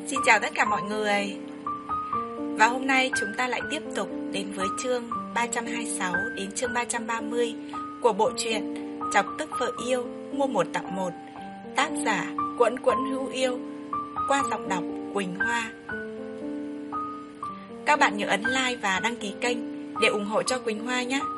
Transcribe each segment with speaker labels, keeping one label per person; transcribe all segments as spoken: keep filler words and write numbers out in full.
Speaker 1: Xin chào tất cả mọi người. Và hôm nay chúng ta lại tiếp tục đến với chương ba trăm hai mươi sáu đến chương ba trăm ba mươi của bộ truyện Chọc Tức Vợ Yêu Mua Một Tặng Một, tác giả Quẫn Quẫn Hữu Yêu, qua giọng đọc Quỳnh Hoa. Các bạn nhớ ấn like và đăng ký kênh để ủng hộ cho Quỳnh Hoa nhé.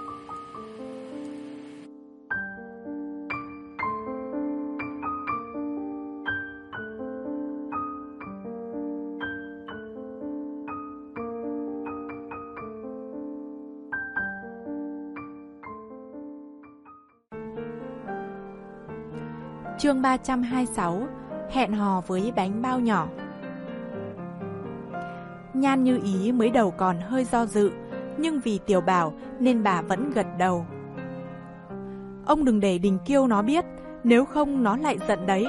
Speaker 2: Chương ba trăm hai mươi sáu. Hẹn hò với bánh bao nhỏ. Nhan Như Ý mới đầu còn hơi do dự, nhưng vì Tiểu Bảo nên bà vẫn gật đầu. Ông đừng để Đình Kiêu nó biết, nếu không nó lại giận đấy.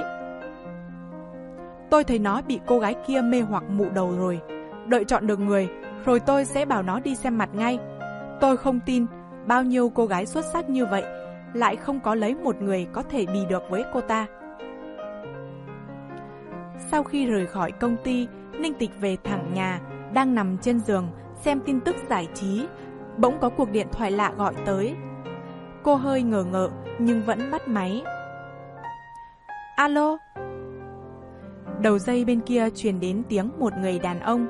Speaker 2: Tôi thấy nó bị cô gái kia mê hoặc mụ đầu rồi. Đợi chọn được người, rồi tôi sẽ bảo nó đi xem mặt ngay. Tôi không tin bao nhiêu cô gái xuất sắc như vậy lại không có lấy một người có thể bì được với cô ta. Sau khi rời khỏi công ty, Ninh Tịch về thẳng nhà, đang nằm trên giường xem tin tức giải trí, bỗng có cuộc điện thoại lạ gọi tới. Cô hơi ngờ ngợ nhưng vẫn bắt máy. Alo? Đầu dây bên kia truyền đến tiếng một người đàn ông.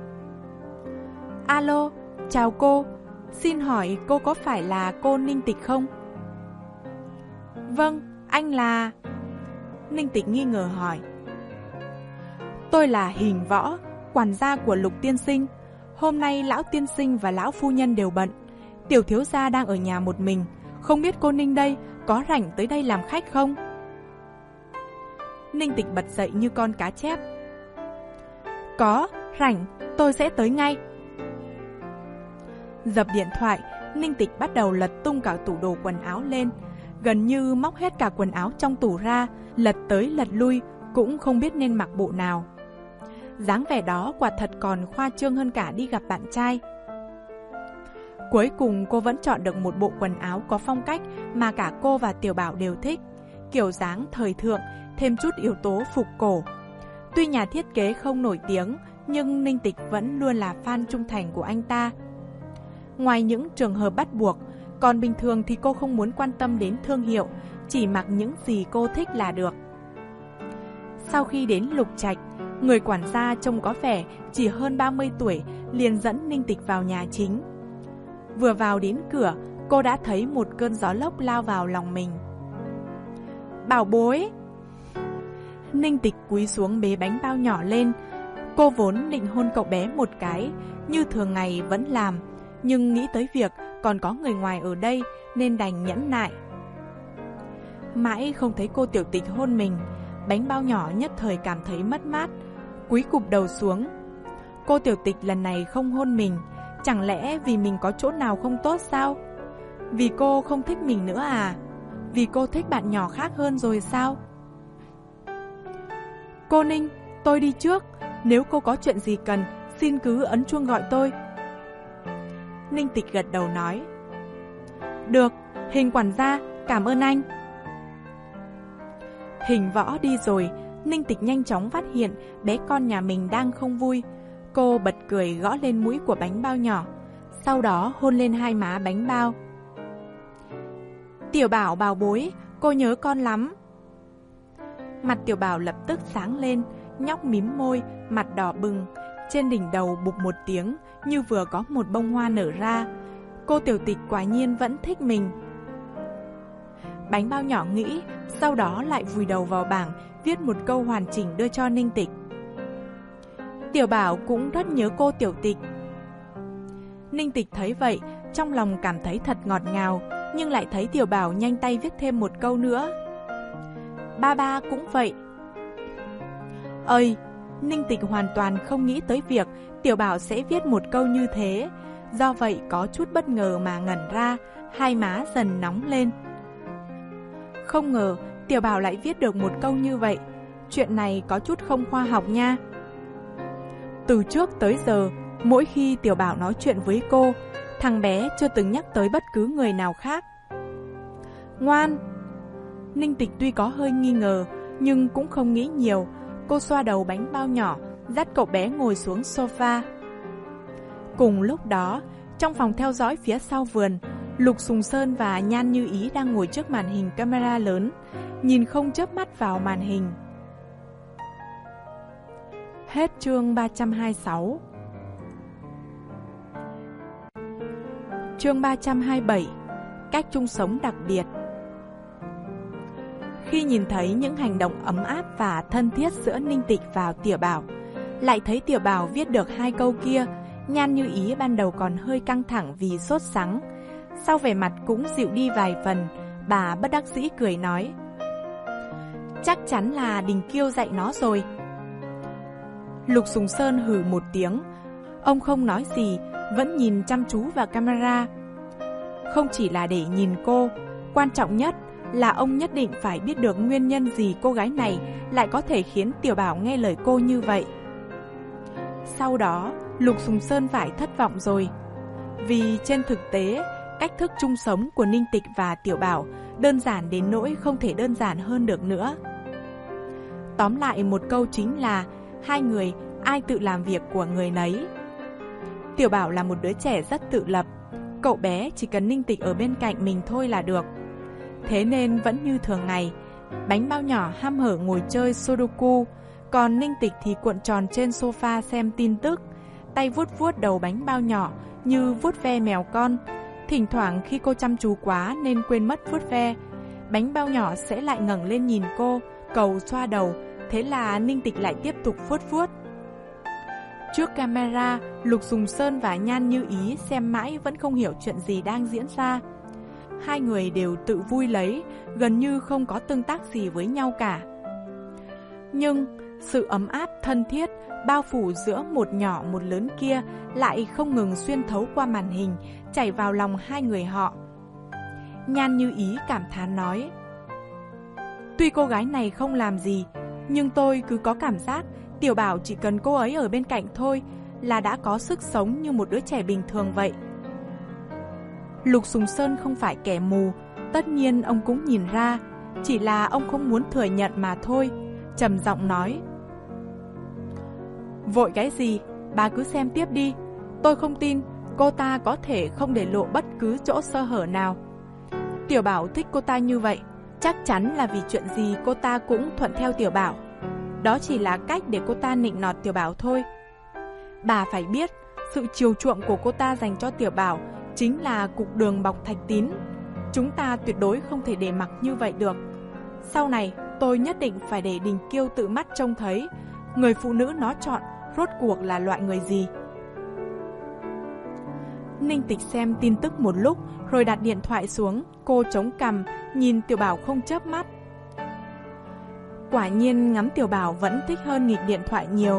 Speaker 2: Alo, chào cô, xin hỏi cô có phải là cô Ninh Tịch không? Vâng, anh là... Ninh Tịch nghi ngờ hỏi. Tôi là Hình Võ, quản gia của Lục tiên sinh. Hôm nay lão tiên sinh và lão phu nhân đều bận. Tiểu thiếu gia đang ở nhà một mình. Không biết cô Ninh đây có rảnh tới đây làm khách không? Ninh Tịch bật dậy như con cá chép. Có, rảnh, tôi sẽ tới ngay. Dập điện thoại, Ninh Tịch bắt đầu lật tung cả tủ đồ quần áo lên, gần như móc hết cả quần áo trong tủ ra, lật tới lật lui cũng không biết nên mặc bộ nào. Dáng vẻ đó quả thật còn khoa trương hơn cả đi gặp bạn trai. Cuối cùng cô vẫn chọn được một bộ quần áo có phong cách mà cả cô và Tiểu Bảo đều thích, kiểu dáng thời thượng, thêm chút yếu tố phục cổ. Tuy nhà thiết kế không nổi tiếng, nhưng Ninh Tịch vẫn luôn là fan trung thành của anh ta. Ngoài những trường hợp bắt buộc, còn bình thường thì cô không muốn quan tâm đến thương hiệu, chỉ mặc những gì cô thích là được. Sau khi đến Lục Trạch, người quản gia trông có vẻ chỉ hơn ba mươi tuổi liền dẫn Ninh Tịch vào nhà chính. Vừa vào đến cửa, cô đã thấy một cơn gió lốc lao vào lòng mình. Bảo bối! Ninh Tịch cúi xuống bế bánh bao nhỏ lên. Cô vốn định hôn cậu bé một cái, như thường ngày vẫn làm, nhưng nghĩ tới việc còn có người ngoài ở đây nên đành nhẫn nại. Mãi không thấy cô Tiểu Tịch hôn mình, bánh bao nhỏ nhất thời cảm thấy mất mát, cúi cụp đầu xuống. Cô Tiểu Tịch lần này không hôn mình, chẳng lẽ vì mình có chỗ nào không tốt sao? Vì cô không thích mình nữa à? Vì cô thích bạn nhỏ khác hơn rồi sao? Cô Ninh, tôi đi trước, nếu cô có chuyện gì cần, xin cứ ấn chuông gọi tôi. Ninh Tịch gật đầu nói. Được, Hình quản gia, cảm ơn anh. Hình Võ đi rồi, Ninh Tịch nhanh chóng phát hiện bé con nhà mình đang không vui. Cô bật cười gõ lên mũi của bánh bao nhỏ, sau đó hôn lên hai má bánh bao. Tiểu Bảo bảo bối, cô nhớ con lắm. Mặt Tiểu Bảo lập tức sáng lên, nhóc mím môi, mặt đỏ bừng. Trên đỉnh đầu bụp một tiếng, như vừa có một bông hoa nở ra. Cô Tiểu Tịch quả nhiên vẫn thích mình. Bánh bao nhỏ nghĩ, sau đó lại vùi đầu vào bảng, viết một câu hoàn chỉnh đưa cho Ninh Tịch. Tiểu Bảo cũng rất nhớ cô Tiểu Tịch. Ninh Tịch thấy vậy, trong lòng cảm thấy thật ngọt ngào, nhưng lại thấy Tiểu Bảo nhanh tay viết thêm một câu nữa. Ba ba cũng vậy. Ơi, Ninh Tịch hoàn toàn không nghĩ tới việc Tiểu Bảo sẽ viết một câu như thế, do vậy có chút bất ngờ mà ngẩn ra, hai má dần nóng lên. Không ngờ Tiểu Bảo lại viết được một câu như vậy, chuyện này có chút không khoa học nha. Từ trước tới giờ, mỗi khi Tiểu Bảo nói chuyện với cô, thằng bé chưa từng nhắc tới bất cứ người nào khác. Ngoan! Ninh Tịch tuy có hơi nghi ngờ, nhưng cũng không nghĩ nhiều. Cô xoa đầu bánh bao nhỏ, dắt cậu bé ngồi xuống sofa. Cùng lúc đó, trong phòng theo dõi phía sau vườn, Lục Sùng Sơn và Nhan Như Ý đang ngồi trước màn hình camera lớn, nhìn không chớp mắt vào màn hình. Hết chương ba trăm hai mươi sáu. Chương ba trăm hai mươi bảy. Cách chung sống đặc biệt. Khi nhìn thấy những hành động ấm áp và thân thiết giữa Ninh Tịch và Tiểu Bảo, lại thấy Tiểu Bảo viết được hai câu kia, Nhan Như Ý ban đầu còn hơi căng thẳng vì sốt sắng. Sau vẻ mặt cũng dịu đi vài phần, bà bất đắc dĩ cười nói: chắc chắn là Đình Kiêu dạy nó rồi. Lục Sùng Sơn hừ một tiếng, ông không nói gì, vẫn nhìn chăm chú vào camera. Không chỉ là để nhìn cô, quan trọng nhất là ông nhất định phải biết được nguyên nhân gì cô gái này lại có thể khiến Tiểu Bảo nghe lời cô như vậy. Sau đó, Lục Sùng Sơn phải thất vọng rồi. Vì trên thực tế, cách thức chung sống của Ninh Tịch và Tiểu Bảo đơn giản đến nỗi không thể đơn giản hơn được nữa. Tóm lại một câu chính là hai người ai tự làm việc của người nấy. Tiểu Bảo là một đứa trẻ rất tự lập, cậu bé chỉ cần Ninh Tịch ở bên cạnh mình thôi là được. Thế nên vẫn như thường ngày, bánh bao nhỏ hăm hở ngồi chơi Sudoku, còn Ninh Tịch thì cuộn tròn trên sofa xem tin tức, tay vuốt vuốt đầu bánh bao nhỏ như vuốt ve mèo con. Thỉnh thoảng khi cô chăm chú quá nên quên mất vuốt ve, bánh bao nhỏ sẽ lại ngẩng lên nhìn cô, cầu xoa đầu, thế là Ninh Tịch lại tiếp tục vuốt vuốt. Trước camera, Lục Sùng Sơn và Nhan Như Ý xem mãi vẫn không hiểu chuyện gì đang diễn ra. Hai người đều tự vui lấy, gần như không có tương tác gì với nhau cả. Nhưng sự ấm áp thân thiết bao phủ giữa một nhỏ một lớn kia lại không ngừng xuyên thấu qua màn hình, chảy vào lòng hai người họ. Nhan Như Ý cảm thán nói: tuy cô gái này không làm gì, nhưng tôi cứ có cảm giác Tiểu Bảo chỉ cần cô ấy ở bên cạnh thôi là đã có sức sống như một đứa trẻ bình thường vậy. Lục Sùng Sơn không phải kẻ mù, tất nhiên ông cũng nhìn ra, chỉ là ông không muốn thừa nhận mà thôi. Trầm giọng nói: vội cái gì, bà cứ xem tiếp đi. Tôi không tin cô ta có thể không để lộ bất cứ chỗ sơ hở nào. Tiểu Bảo thích cô ta như vậy, chắc chắn là vì chuyện gì cô ta cũng thuận theo Tiểu Bảo. Đó chỉ là cách để cô ta nịnh nọt Tiểu Bảo thôi. Bà phải biết, sự chiều chuộng của cô ta dành cho Tiểu Bảo chính là cục đường bọc thạch tín. Chúng ta tuyệt đối không thể để mặc như vậy được. Sau này, tôi nhất định phải để Đình Kiêu tự mắt trông thấy người phụ nữ nó chọn rốt cuộc là loại người gì. Ninh Tịch xem tin tức một lúc rồi đặt điện thoại xuống, cô chống cằm nhìn Tiểu Bảo không chớp mắt. Quả nhiên ngắm Tiểu Bảo vẫn thích hơn nghịch điện thoại nhiều.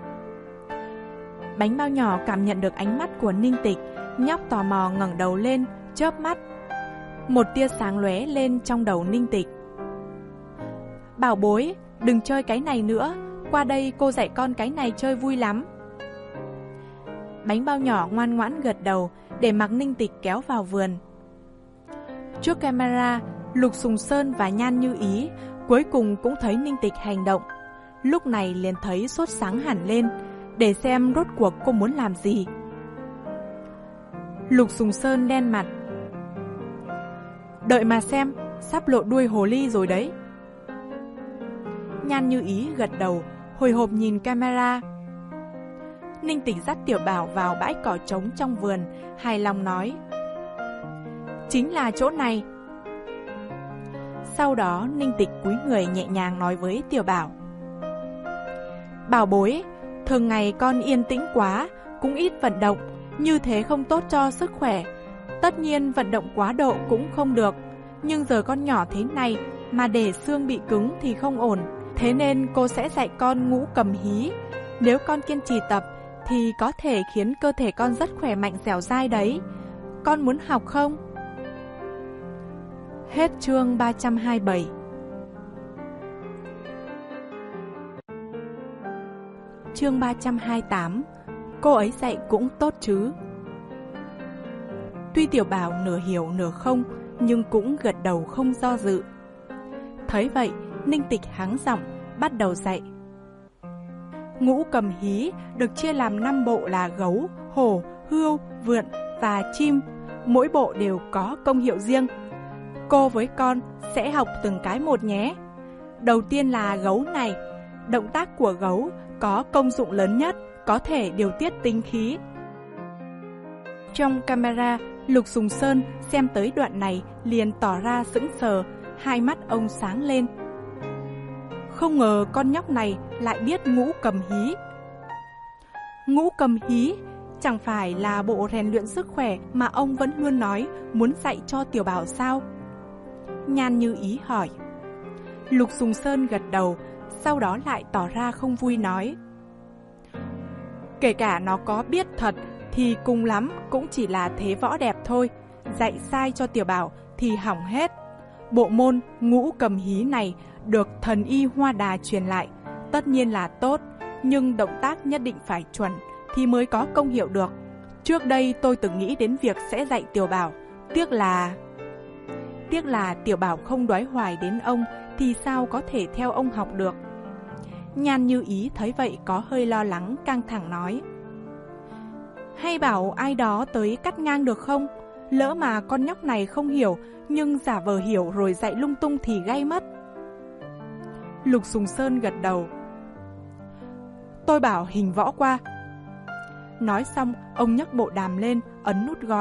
Speaker 2: Bánh bao nhỏ cảm nhận được ánh mắt của Ninh Tịch, nhóc tò mò ngẩng đầu lên, chớp mắt. Một tia sáng lóe lên trong đầu Ninh Tịch. Bảo bối, đừng chơi cái này nữa, qua đây cô dạy con cái này chơi vui lắm. Bánh bao nhỏ ngoan ngoãn gật đầu để mặc Ninh Tịch kéo vào vườn. Trước camera, Lục Sùng Sơn và Nhan Như Ý cuối cùng cũng thấy Ninh Tịch hành động. Lúc này liền thấy sốt sáng hẳn lên, để xem rốt cuộc cô muốn làm gì. Lục Sùng Sơn đen mặt. Đợi mà xem, sắp lộ đuôi hồ ly rồi đấy. Nhan Như Ý gật đầu, hồi hộp nhìn camera. Ninh Tịch dắt Tiểu Bảo vào bãi cỏ trống trong vườn, hài lòng nói: chính là chỗ này. Sau đó Ninh Tịch cúi người nhẹ nhàng nói với Tiểu Bảo: bảo bối, thường ngày con yên tĩnh quá, cũng ít vận động, như thế không tốt cho sức khỏe. Tất nhiên vận động quá độ cũng không được, nhưng giờ con nhỏ thế này mà để xương bị cứng thì không ổn. Thế nên cô sẽ dạy con ngũ cầm hí. Nếu con kiên trì tập thì có thể khiến cơ thể con rất khỏe mạnh dẻo dai đấy. Con muốn học không? Hết chương ba trăm hai mươi bảy. Chương ba trăm hai mươi tám. Cô ấy dạy cũng tốt chứ. Tuy Tiểu Bảo nửa hiểu nửa không, nhưng cũng gật đầu không do dự. Thấy vậy, Ninh Tịch hắng giọng bắt đầu dạy. Ngũ cầm hí được chia làm năm bộ là gấu, hổ, hươu, vượn và chim. Mỗi bộ đều có công hiệu riêng. Cô với con sẽ học từng cái một nhé. Đầu tiên là gấu này. Động tác của gấu có công dụng lớn nhất, có thể điều tiết tinh khí. Trong camera, Lục Sùng Sơn xem tới đoạn này liền tỏ ra sững sờ, hai mắt ông sáng lên. Không ngờ con nhóc này lại biết ngũ cầm hí. Ngũ cầm hí chẳng phải là bộ rèn luyện sức khỏe mà ông vẫn luôn nói muốn dạy cho Tiểu Bảo sao? Nhan Như Ý hỏi. Lục Sùng Sơn gật đầu, sau đó lại tỏ ra không vui nói. Kể cả nó có biết thật thì cùng lắm cũng chỉ là thế võ đẹp thôi, dạy sai cho Tiểu Bảo thì hỏng hết. Bộ môn ngũ cầm hí này được thần y Hoa Đà truyền lại, tất nhiên là tốt, nhưng động tác nhất định phải chuẩn thì mới có công hiệu được. Trước đây tôi từng nghĩ đến việc sẽ dạy Tiểu Bảo, tiếc là... Tiếc là Tiểu Bảo không đoái hoài đến ông thì sao có thể theo ông học được. Nhan Như Ý thấy vậy có hơi lo lắng, căng thẳng nói. Hay bảo ai đó tới cắt ngang được không? Lỡ mà con nhóc này không hiểu nhưng giả vờ hiểu rồi dạy lung tung thì gay mất. Lục Sùng Sơn gật đầu. Tôi bảo hình võ qua. Nói xong ông nhấc bộ đàm lên, ấn nút gọi.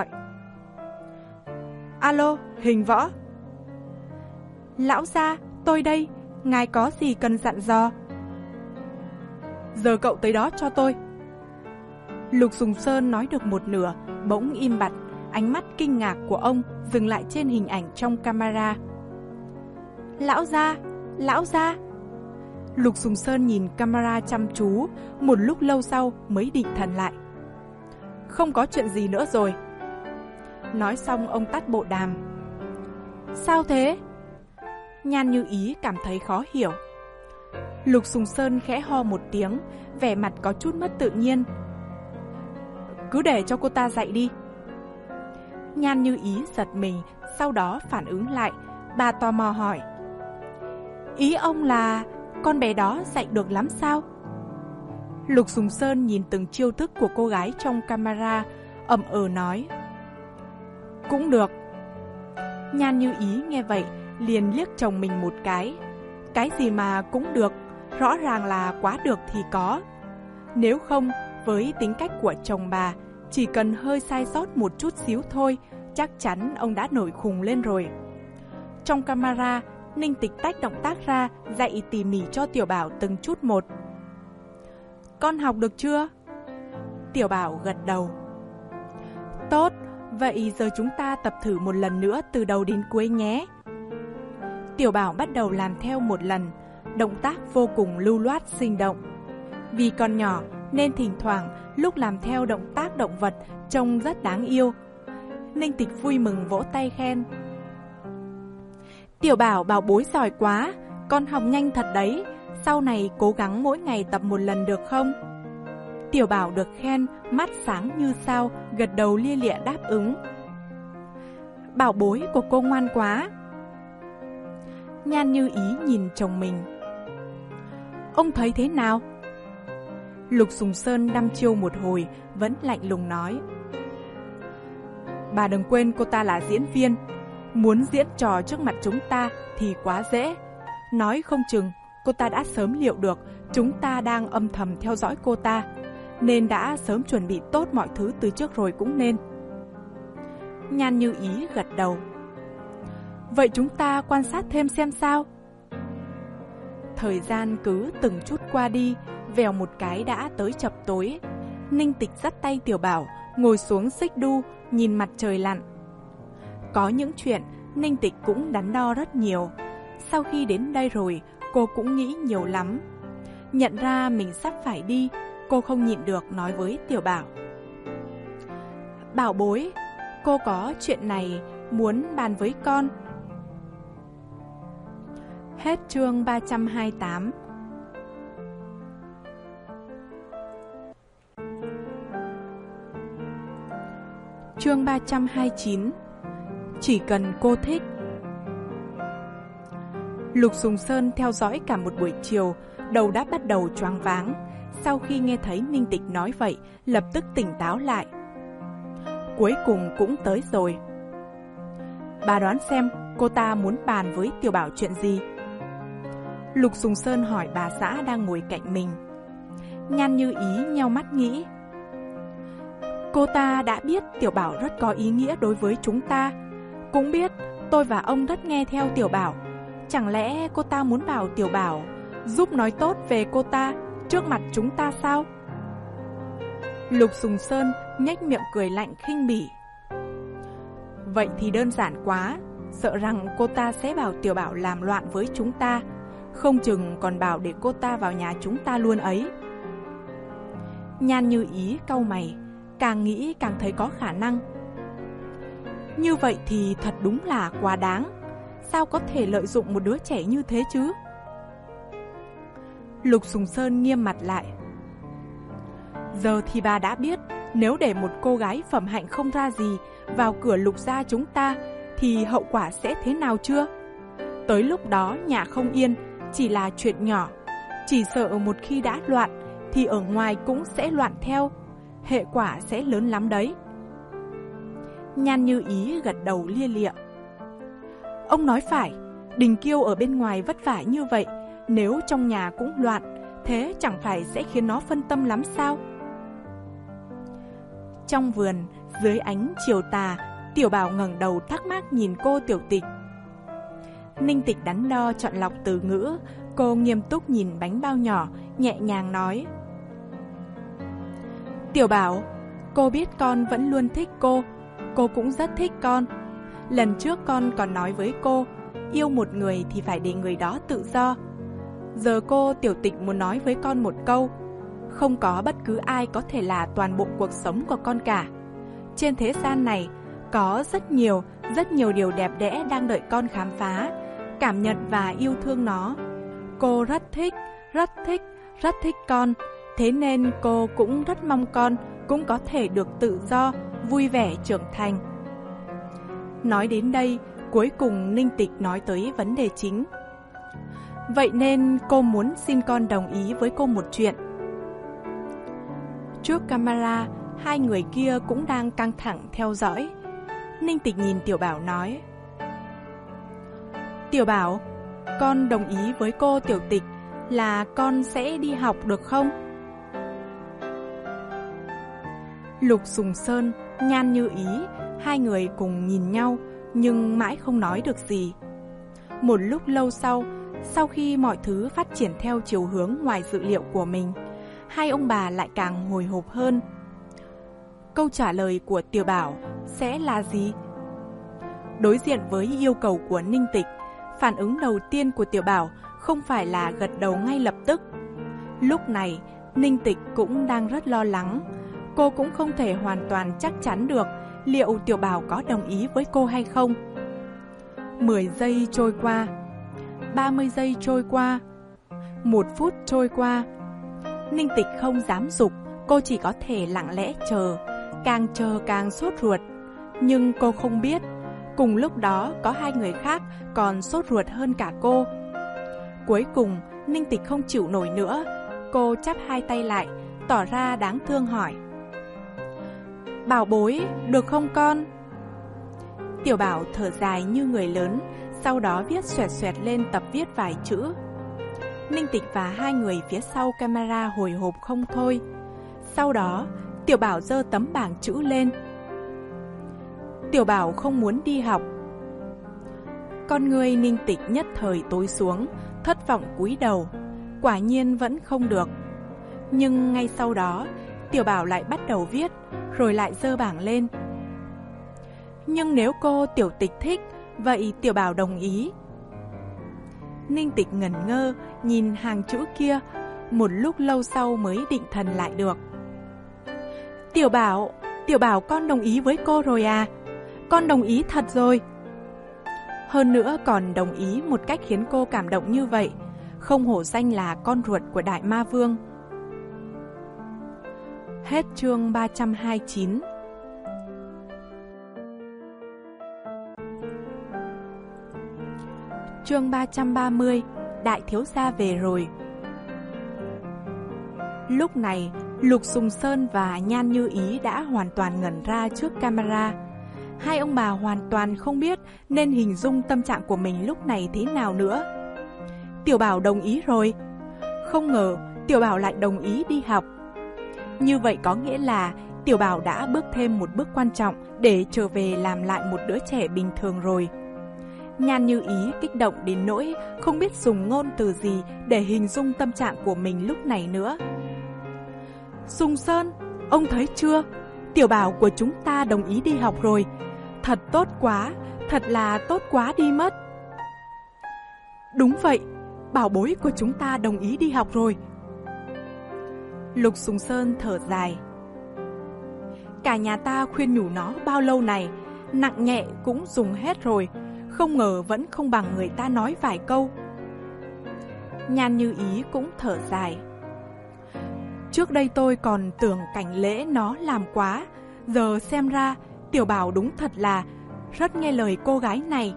Speaker 2: Alo, hình võ. Lão gia, tôi đây, ngài có gì cần dặn dò? Giờ cậu tới đó cho tôi. Lục Sùng Sơn nói được một nửa, bỗng im bặt, ánh mắt kinh ngạc của ông dừng lại trên hình ảnh trong camera. Lão gia, lão gia. Lục Sùng Sơn nhìn camera chăm chú, một lúc lâu sau mới định thần lại. Không có chuyện gì nữa rồi. Nói xong ông tắt bộ đàm. Sao thế? Nhan Như Ý cảm thấy khó hiểu. Lục Sùng Sơn khẽ ho một tiếng, vẻ mặt có chút mất tự nhiên. Cứ để cho cô ta dạy đi. Nhan Như Ý giật mình, sau đó phản ứng lại. Bà tò mò hỏi. Ý ông là con bé đó dạy được lắm sao? Lục Sùng Sơn nhìn từng chiêu thức của cô gái trong camera, ậm ừ nói. Cũng được. Nhan Như Ý nghe vậy liền liếc chồng mình một cái. Cái gì mà cũng được, rõ ràng là quá được thì có. Nếu không, với tính cách của chồng bà, chỉ cần hơi sai sót một chút xíu thôi, chắc chắn ông đã nổi khùng lên rồi. Trong camera, Ninh Tịch tách động tác ra, dạy tỉ mỉ cho Tiểu Bảo từng chút một. Con học được chưa? Tiểu Bảo gật đầu. Tốt, vậy giờ chúng ta tập thử một lần nữa từ đầu đến cuối nhé. Tiểu Bảo bắt đầu làm theo một lần, động tác vô cùng lưu loát sinh động. Vì còn nhỏ nên thỉnh thoảng lúc làm theo động tác động vật trông rất đáng yêu. Ninh Tịch vui mừng vỗ tay khen. Tiểu Bảo bảo bối giỏi quá, con học nhanh thật đấy, sau này cố gắng mỗi ngày tập một lần được không? Tiểu Bảo được khen, mắt sáng như sao, gật đầu lia lịa đáp ứng. Bảo bối của cô ngoan quá. Nhan Như Ý nhìn chồng mình. Ông thấy thế nào? Lục Sùng Sơn đăm chiêu một hồi, vẫn lạnh lùng nói. Bà đừng quên cô ta là diễn viên, muốn diễn trò trước mặt chúng ta thì quá dễ. Nói không chừng cô ta đã sớm liệu được chúng ta đang âm thầm theo dõi cô ta, nên đã sớm chuẩn bị tốt mọi thứ từ trước rồi cũng nên. Nhan Như Ý gật đầu. Vậy chúng ta quan sát thêm xem sao. Thời gian cứ từng chút qua đi, vèo một cái đã tới chập tối. Ninh Tịch dắt tay Tiểu Bảo ngồi xuống xích đu, nhìn mặt trời lặn. Có những chuyện Ninh Tịch cũng đắn đo rất nhiều. Sau khi đến đây rồi, cô cũng nghĩ nhiều lắm. Nhận ra mình sắp phải đi, cô không nhịn được nói với Tiểu Bảo. Bảo bối, cô có chuyện này muốn bàn với con. Hết chương ba trăm hai mươi tám. Chương ba trăm hai mươi chín. Chỉ cần cô thích. Lục Sùng Sơn theo dõi cả một buổi chiều, đầu đã bắt đầu choáng váng. sau khi nghe thấy Ninh Tịch nói vậy, lập tức tỉnh táo lại. Cuối cùng cũng tới rồi. Bà đoán xem cô ta muốn bàn với Tiểu Bảo chuyện gì? Lục Sùng Sơn hỏi bà xã đang ngồi cạnh mình. Nhan Như Ý nheo mắt nghĩ. Cô ta đã biết Tiểu Bảo rất có ý nghĩa đối với chúng ta, cũng biết tôi và ông rất nghe theo Tiểu Bảo. Chẳng lẽ cô ta muốn bảo Tiểu Bảo giúp nói tốt về cô ta trước mặt chúng ta sao? Lục Sùng Sơn nhếch miệng cười lạnh khinh bỉ. Vậy thì đơn giản quá, sợ rằng cô ta sẽ bảo Tiểu Bảo làm loạn với chúng ta, không chừng còn bảo để cô ta vào nhà chúng ta luôn ấy. Nhan Như Ý cau mày, càng nghĩ càng thấy có khả năng. Như vậy thì thật đúng là quá đáng. Sao có thể lợi dụng một đứa trẻ như thế chứ? Lục Sùng Sơn nghiêm mặt lại. Giờ thì bà đã biết, nếu để một cô gái phẩm hạnh không ra gì vào cửa Lục gia chúng ta thì hậu quả sẽ thế nào chưa? Tới lúc đó nhà không yên chỉ là chuyện nhỏ, chỉ sợ một khi đã loạn thì ở ngoài cũng sẽ loạn theo, hệ quả sẽ lớn lắm đấy. Nhan Như Ý gật đầu lia lịa. Ông nói phải, Đình Kiêu ở bên ngoài vất vả như vậy, nếu trong nhà cũng loạn, thế chẳng phải sẽ khiến nó phân tâm lắm sao? Trong vườn, dưới ánh chiều tà, Tiểu Bảo ngẩng đầu thắc mắc nhìn cô Tiểu Tịch. Ninh Tịch đắn đo chọn lọc từ ngữ, cô nghiêm túc nhìn bánh bao nhỏ, nhẹ nhàng nói. Tiểu Bảo, cô biết con vẫn luôn thích cô, cô cũng rất thích con. Lần trước con còn nói với cô, yêu một người thì phải để người đó tự do. Giờ cô Tiểu Tịch muốn nói với con một câu, không có bất cứ ai có thể là toàn bộ cuộc sống của con cả. Trên thế gian này, có rất nhiều, rất nhiều điều đẹp đẽ đang đợi con khám phá, cảm nhận và yêu thương nó. Cô rất thích, rất thích, rất thích con, thế nên cô cũng rất mong con cũng có thể được tự do, vui vẻ trưởng thành. Nói đến đây, cuối cùng Ninh Tịch nói tới vấn đề chính. Vậy nên cô muốn xin con đồng ý với cô một chuyện. Trước camera, hai người kia cũng đang căng thẳng theo dõi. Ninh Tịch nhìn Tiểu Bảo nói. Tiểu Bảo, con đồng ý với cô Tiểu Tịch là con sẽ đi học được không? Lục Sùng Sơn, Nhan Như Ý, hai người cùng nhìn nhau nhưng mãi không nói được gì. Một lúc lâu sau, sau khi mọi thứ phát triển theo chiều hướng ngoài dự liệu của mình, hai ông bà lại càng hồi hộp hơn. Câu trả lời của Tiểu Bảo sẽ là gì? Đối diện với yêu cầu của Ninh Tịch, phản ứng đầu tiên của Tiểu Bảo không phải là gật đầu ngay lập tức. Lúc này, Ninh Tịch cũng đang rất lo lắng. Cô cũng không thể hoàn toàn chắc chắn được liệu Tiểu Bảo có đồng ý với cô hay không. Mười giây trôi qua, ba mươi giây trôi qua, một phút trôi qua. Ninh Tịch không dám giục, cô chỉ có thể lặng lẽ chờ, càng chờ càng sốt ruột. Nhưng cô không biết, cùng lúc đó có hai người khác còn sốt ruột hơn cả cô. Cuối cùng, Ninh Tịch không chịu nổi nữa, cô chắp hai tay lại, tỏ ra đáng thương hỏi. Bảo bối, được không con? Tiểu Bảo thở dài như người lớn, sau đó viết xoẹt xoẹt lên tập viết vài chữ. Ninh Tịch và hai người phía sau camera hồi hộp không thôi. Sau đó, Tiểu Bảo giơ tấm bảng chữ lên. Tiểu Bảo không muốn đi học. Con người Ninh Tịch nhất thời tối xuống, thất vọng cúi đầu. Quả nhiên vẫn không được. Nhưng ngay sau đó, Tiểu Bảo lại bắt đầu viết, rồi lại giơ bảng lên. Nhưng nếu cô Tiểu Tịch thích, vậy Tiểu Bảo đồng ý. Ninh Tịch ngẩn ngơ, nhìn hàng chữ kia, một lúc lâu sau mới định thần lại được. Tiểu Bảo, Tiểu Bảo con đồng ý với cô rồi à? Con đồng ý thật rồi. Hơn nữa còn đồng ý một cách khiến cô cảm động như vậy, không hổ danh là con ruột của Đại Ma Vương. Hết chương ba trăm hai mươi chín. Chương ba trăm ba mươi, Đại thiếu gia về rồi. Lúc này, Lục Sùng Sơn và Nhan Như Ý đã hoàn toàn ngẩn ra trước camera. Hai ông bà hoàn toàn không biết nên hình dung tâm trạng của mình lúc này thế nào nữa. Tiểu Bảo đồng ý rồi. Không ngờ Tiểu Bảo lại đồng ý đi học. Như vậy có nghĩa là Tiểu Bảo đã bước thêm một bước quan trọng để trở về làm lại một đứa trẻ bình thường rồi. Nhan Như Ý kích động đến nỗi không biết dùng ngôn từ gì để hình dung tâm trạng của mình lúc này nữa. Sùng Sơn, ông thấy chưa? Tiểu Bảo của chúng ta đồng ý đi học rồi. Thật tốt quá, thật là tốt quá đi mất. Đúng vậy, bảo bối của chúng ta đồng ý đi học rồi. Lục Sùng Sơn thở dài. Cả nhà ta khuyên nhủ nó bao lâu này, nặng nhẹ cũng dùng hết rồi, không ngờ vẫn không bằng người ta nói vài câu. Nhan Như Ý cũng thở dài. Trước đây tôi còn tưởng Cảnh Lễ nó làm quá, giờ xem ra Tiểu Bảo đúng thật là rất nghe lời cô gái này.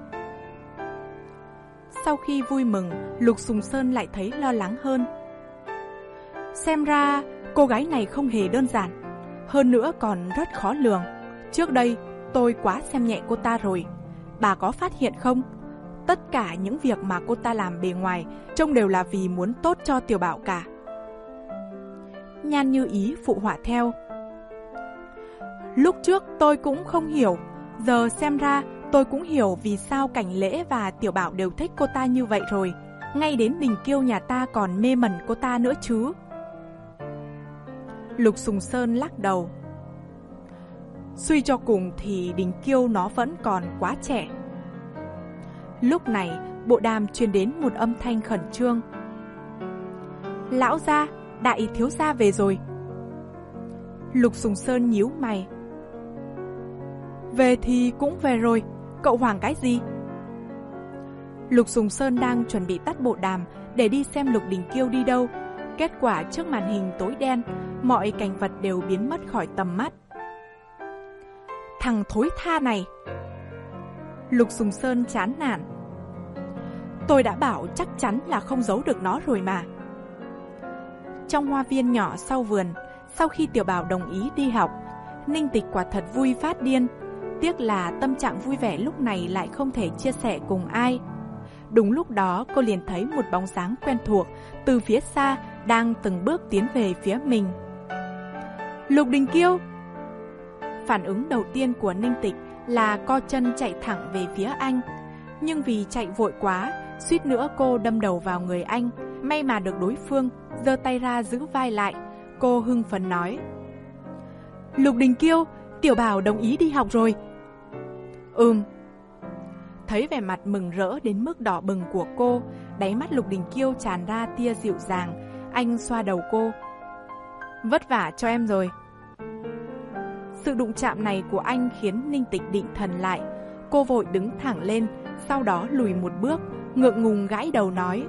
Speaker 2: Sau khi vui mừng, Lục Sùng Sơn lại thấy lo lắng hơn. Xem ra cô gái này không hề đơn giản, hơn nữa còn rất khó lường. Trước đây tôi quá xem nhẹ cô ta rồi. Bà có phát hiện không? Tất cả những việc mà cô ta làm bề ngoài trông đều là vì muốn tốt cho Tiểu Bảo cả. Nhan Như Ý phụ họa theo. Lúc trước tôi cũng không hiểu, giờ xem ra tôi cũng hiểu vì sao Cảnh Lễ và Tiểu Bảo đều thích cô ta như vậy rồi. Ngay đến Đình Kiêu nhà ta còn mê mẩn cô ta nữa chứ. Lục Sùng Sơn lắc đầu. Suy cho cùng thì Đình Kiêu nó vẫn còn quá trẻ. Lúc này, bộ đàm truyền đến một âm thanh khẩn trương. Lão gia, đại thiếu gia về rồi. Lục Sùng Sơn nhíu mày. Về thì cũng về rồi, cậu hoảng cái gì? Lục Sùng Sơn đang chuẩn bị tắt bộ đàm để đi xem Lục Đình Kiêu đi đâu. Kết quả trước màn hình tối đen, mọi cảnh vật đều biến mất khỏi tầm mắt. Thằng thối tha này! Lục Sùng Sơn chán nản. Tôi đã bảo chắc chắn là không giấu được nó rồi mà. Trong hoa viên nhỏ sau vườn, sau khi Tiểu Bảo đồng ý đi học, Ninh Tịch quả thật vui phát điên. Tiếc là tâm trạng vui vẻ lúc này lại không thể chia sẻ cùng ai. Đúng lúc đó cô liền thấy một bóng dáng quen thuộc từ phía xa đang từng bước tiến về phía mình. Lục Đình Kiêu! Phản ứng đầu tiên của Ninh Tịch là co chân chạy thẳng về phía anh. Nhưng vì chạy vội quá, suýt nữa cô đâm đầu vào người anh. May mà được đối phương giơ tay ra giữ vai lại. Cô hưng phấn nói. Lục Đình Kiêu, Tiểu Bảo đồng ý đi học rồi. Ừm. Thấy vẻ mặt mừng rỡ đến mức đỏ bừng của cô, đáy mắt Lục Đình Kiêu tràn ra tia dịu dàng. Anh xoa đầu cô. Vất vả cho em rồi. Sự đụng chạm này của anh khiến Ninh Tịch định thần lại. Cô vội đứng thẳng lên, sau đó lùi một bước, ngượng ngùng gãi đầu nói.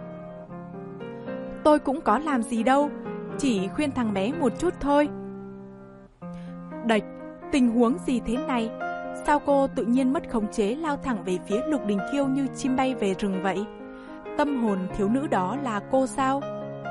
Speaker 2: Tôi cũng có làm gì đâu, chỉ khuyên thằng bé một chút thôi. Đạch, tình huống gì thế này? Sao cô tự nhiên mất khống chế lao thẳng về phía Lục Đình Kiêu như chim bay về rừng vậy? Tâm hồn thiếu nữ đó là cô sao?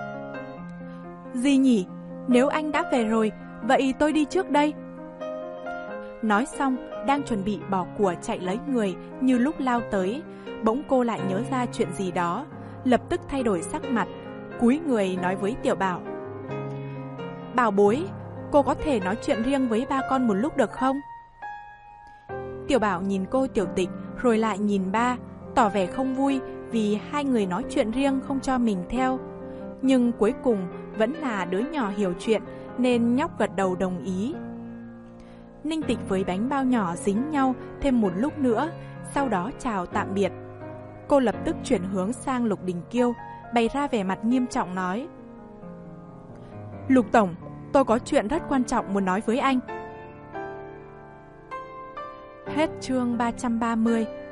Speaker 2: Gì nhỉ? Nếu anh đã về rồi, vậy tôi đi trước đây. Nói xong, đang chuẩn bị bỏ của chạy lấy người như lúc lao tới, bỗng cô lại nhớ ra chuyện gì đó, lập tức thay đổi sắc mặt, cúi người nói với Tiểu Bảo. Bảo bối, cô có thể nói chuyện riêng với ba con một lúc được không? Tiểu Bảo nhìn cô Tiểu Tịch rồi lại nhìn ba, tỏ vẻ không vui vì hai người nói chuyện riêng không cho mình theo. Nhưng cuối cùng vẫn là đứa nhỏ hiểu chuyện nên nhóc gật đầu đồng ý. Ninh Tịch với bánh bao nhỏ dính nhau thêm một lúc nữa, sau đó chào tạm biệt. Cô lập tức chuyển hướng sang Lục Đình Kiêu, bày ra vẻ mặt nghiêm trọng nói. Lục Tổng, tôi có chuyện rất quan trọng muốn nói với anh. Hết chương ba trăm ba mươi.